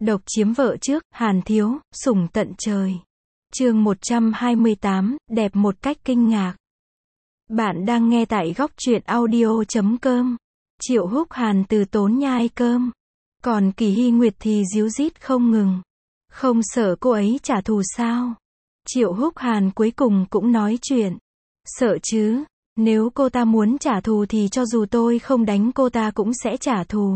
Độc chiếm vợ trước, Hàn Thiếu, sủng tận trời. Chương 128, đẹp một cách kinh ngạc. Bạn đang nghe tại góc truyện audio.com. Triệu Húc Hàn từ tốn nhai cơm. Còn Kỳ Hy Nguyệt thì díu dít không ngừng. Không sợ cô ấy trả thù sao? Triệu Húc Hàn cuối cùng cũng nói chuyện. Sợ chứ, nếu cô ta muốn trả thù thì cho dù tôi không đánh cô ta cũng sẽ trả thù.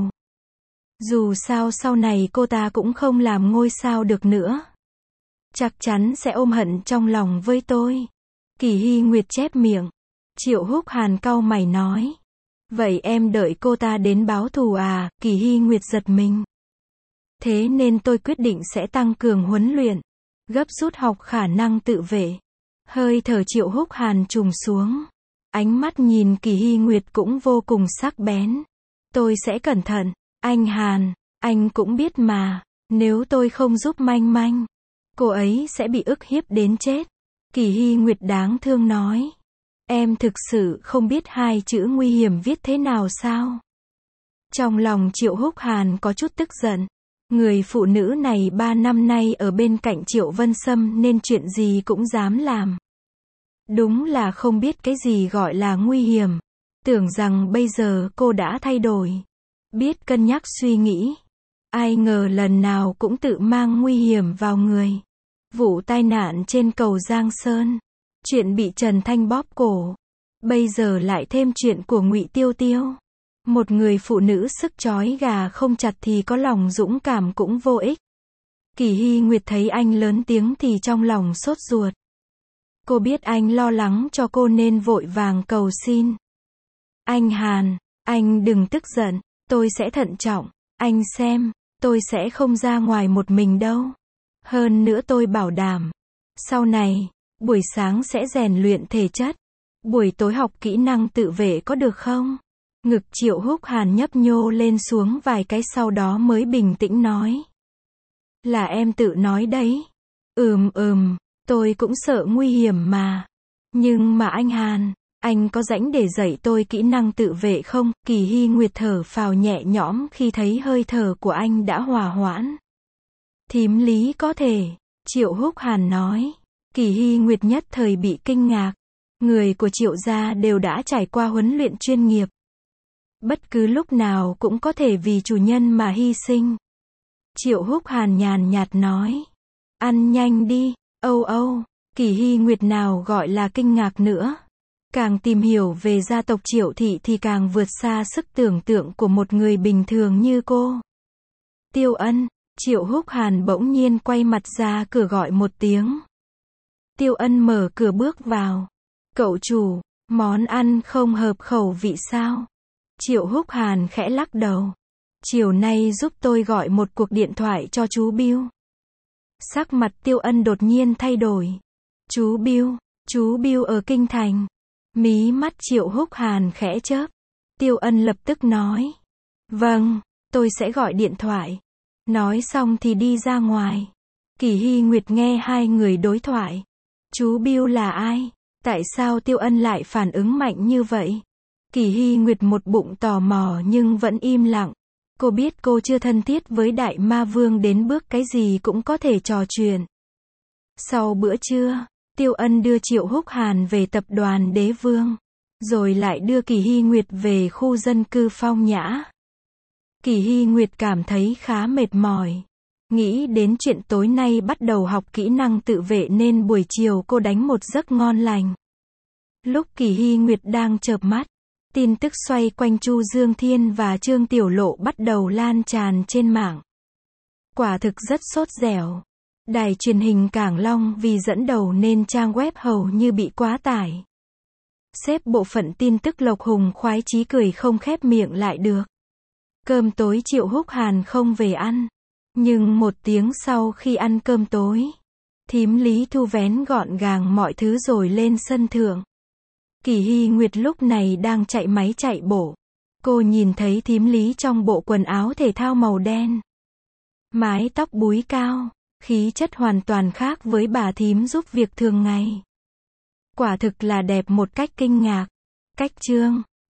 Dù sao sau này cô ta cũng không làm ngôi sao được nữa. Chắc chắn sẽ ôm hận trong lòng với tôi. Kỳ Hy Nguyệt chép miệng. Triệu Húc Hàn cau mày nói. Vậy em đợi cô ta đến báo thù à? Kỳ Hy Nguyệt giật mình. Thế nên tôi quyết định sẽ tăng cường huấn luyện, gấp rút học khả năng tự vệ. Hơi thở Triệu Húc Hàn trùng xuống. Ánh mắt nhìn Kỳ Hy Nguyệt cũng vô cùng sắc bén. Tôi sẽ cẩn thận. Anh Hàn, anh cũng biết mà, nếu tôi không giúp Manh Manh, cô ấy sẽ bị ức hiếp đến chết. Kỳ Hy Nguyệt đáng thương nói. Em thực sự không biết hai chữ nguy hiểm viết thế nào sao? Trong lòng Triệu Húc Hàn có chút tức giận. Người phụ nữ này 3 năm nay ở bên cạnh Triệu Vân Sâm nên chuyện gì cũng dám làm. Đúng là không biết cái gì gọi là nguy hiểm. Tưởng rằng bây giờ cô đã thay đổi. Biết cân nhắc suy nghĩ. Ai ngờ lần nào cũng tự mang nguy hiểm vào người. Vụ tai nạn trên cầu Giang Sơn. Chuyện bị Trần Thanh bóp cổ. Bây giờ lại thêm chuyện của Ngụy Tiêu Tiêu. Một người phụ nữ sức trói gà không chặt thì có lòng dũng cảm cũng vô ích. Kỳ Hy Nguyệt thấy anh lớn tiếng thì trong lòng sốt ruột. Cô biết anh lo lắng cho cô nên vội vàng cầu xin. Anh Hàn, anh đừng tức giận. Tôi sẽ thận trọng, anh xem, tôi sẽ không ra ngoài một mình đâu. Hơn nữa tôi bảo đảm, sau này, buổi sáng sẽ rèn luyện thể chất, buổi tối học kỹ năng tự vệ có được không? Ngực Triệu Húc Hàn nhấp nhô lên xuống vài cái sau đó mới bình tĩnh nói. Là em tự nói đấy. Tôi cũng sợ nguy hiểm mà. Nhưng mà anh Hàn, anh có rảnh để dạy tôi kỹ năng tự vệ không? Kỳ Hy Nguyệt thở phào nhẹ nhõm khi thấy hơi thở của anh đã hòa hoãn. Thím Lý có thể. Triệu Húc Hàn nói. Kỳ Hy Nguyệt nhất thời bị kinh ngạc. Người của Triệu gia đều đã trải qua huấn luyện chuyên nghiệp. Bất cứ lúc nào cũng có thể vì chủ nhân mà hy sinh. Triệu Húc Hàn nhàn nhạt nói. Ăn nhanh đi. Kỳ Hy Nguyệt nào gọi là kinh ngạc nữa. Càng tìm hiểu về gia tộc Triệu thị thì càng vượt xa sức tưởng tượng của một người bình thường như cô. Tiêu Ân, Triệu Húc Hàn bỗng nhiên quay mặt ra cửa gọi một tiếng. Tiêu Ân mở cửa bước vào. Cậu chủ, món ăn không hợp khẩu vị sao? Triệu Húc Hàn khẽ lắc đầu. Chiều nay giúp tôi gọi một cuộc điện thoại cho chú Bill. Sắc mặt Tiêu Ân đột nhiên thay đổi. Chú Bill ở Kinh Thành. Mí mắt Triệu Húc Hàn khẽ chớp. Tiêu Ân lập tức nói. Vâng, tôi sẽ gọi điện thoại. Nói xong thì đi ra ngoài. Kỳ Hy Nguyệt nghe hai người đối thoại. Chú Bill là ai? Tại sao Tiêu Ân lại phản ứng mạnh như vậy? Kỳ Hy Nguyệt một bụng tò mò nhưng vẫn im lặng. Cô biết cô chưa thân thiết với Đại Ma Vương đến bước cái gì cũng có thể trò chuyện. Sau bữa trưa, Tiêu Ân đưa Triệu Húc Hàn về tập đoàn Đế Vương, rồi lại đưa Kỳ Hy Nguyệt về khu dân cư Phong Nhã. Kỳ Hy Nguyệt cảm thấy khá mệt mỏi. Nghĩ đến chuyện tối nay bắt đầu học kỹ năng tự vệ nên buổi chiều cô đánh một giấc ngon lành. Lúc Kỳ Hy Nguyệt đang chợp mắt, tin tức xoay quanh Chu Dương Thiên và Trương Tiểu Lộ bắt đầu lan tràn trên mạng. Quả thực rất sốt dẻo. Đài truyền hình Cảng Long vì dẫn đầu nên trang web hầu như bị quá tải. Xếp bộ phận tin tức Lộc Hùng khoái chí cười không khép miệng lại được. Cơm tối Triệu Húc Hàn không về ăn. Nhưng một tiếng sau khi ăn cơm tối, thím Lý thu vén gọn gàng mọi thứ rồi lên sân thượng. Kỳ Hy Nguyệt lúc này đang chạy máy chạy bộ. Cô nhìn thấy thím Lý trong bộ quần áo thể thao màu đen. Mái tóc búi cao, khí chất hoàn toàn khác với bà thím giúp việc thường ngày. Quả thực là đẹp một cách kinh ngạc. Cách chương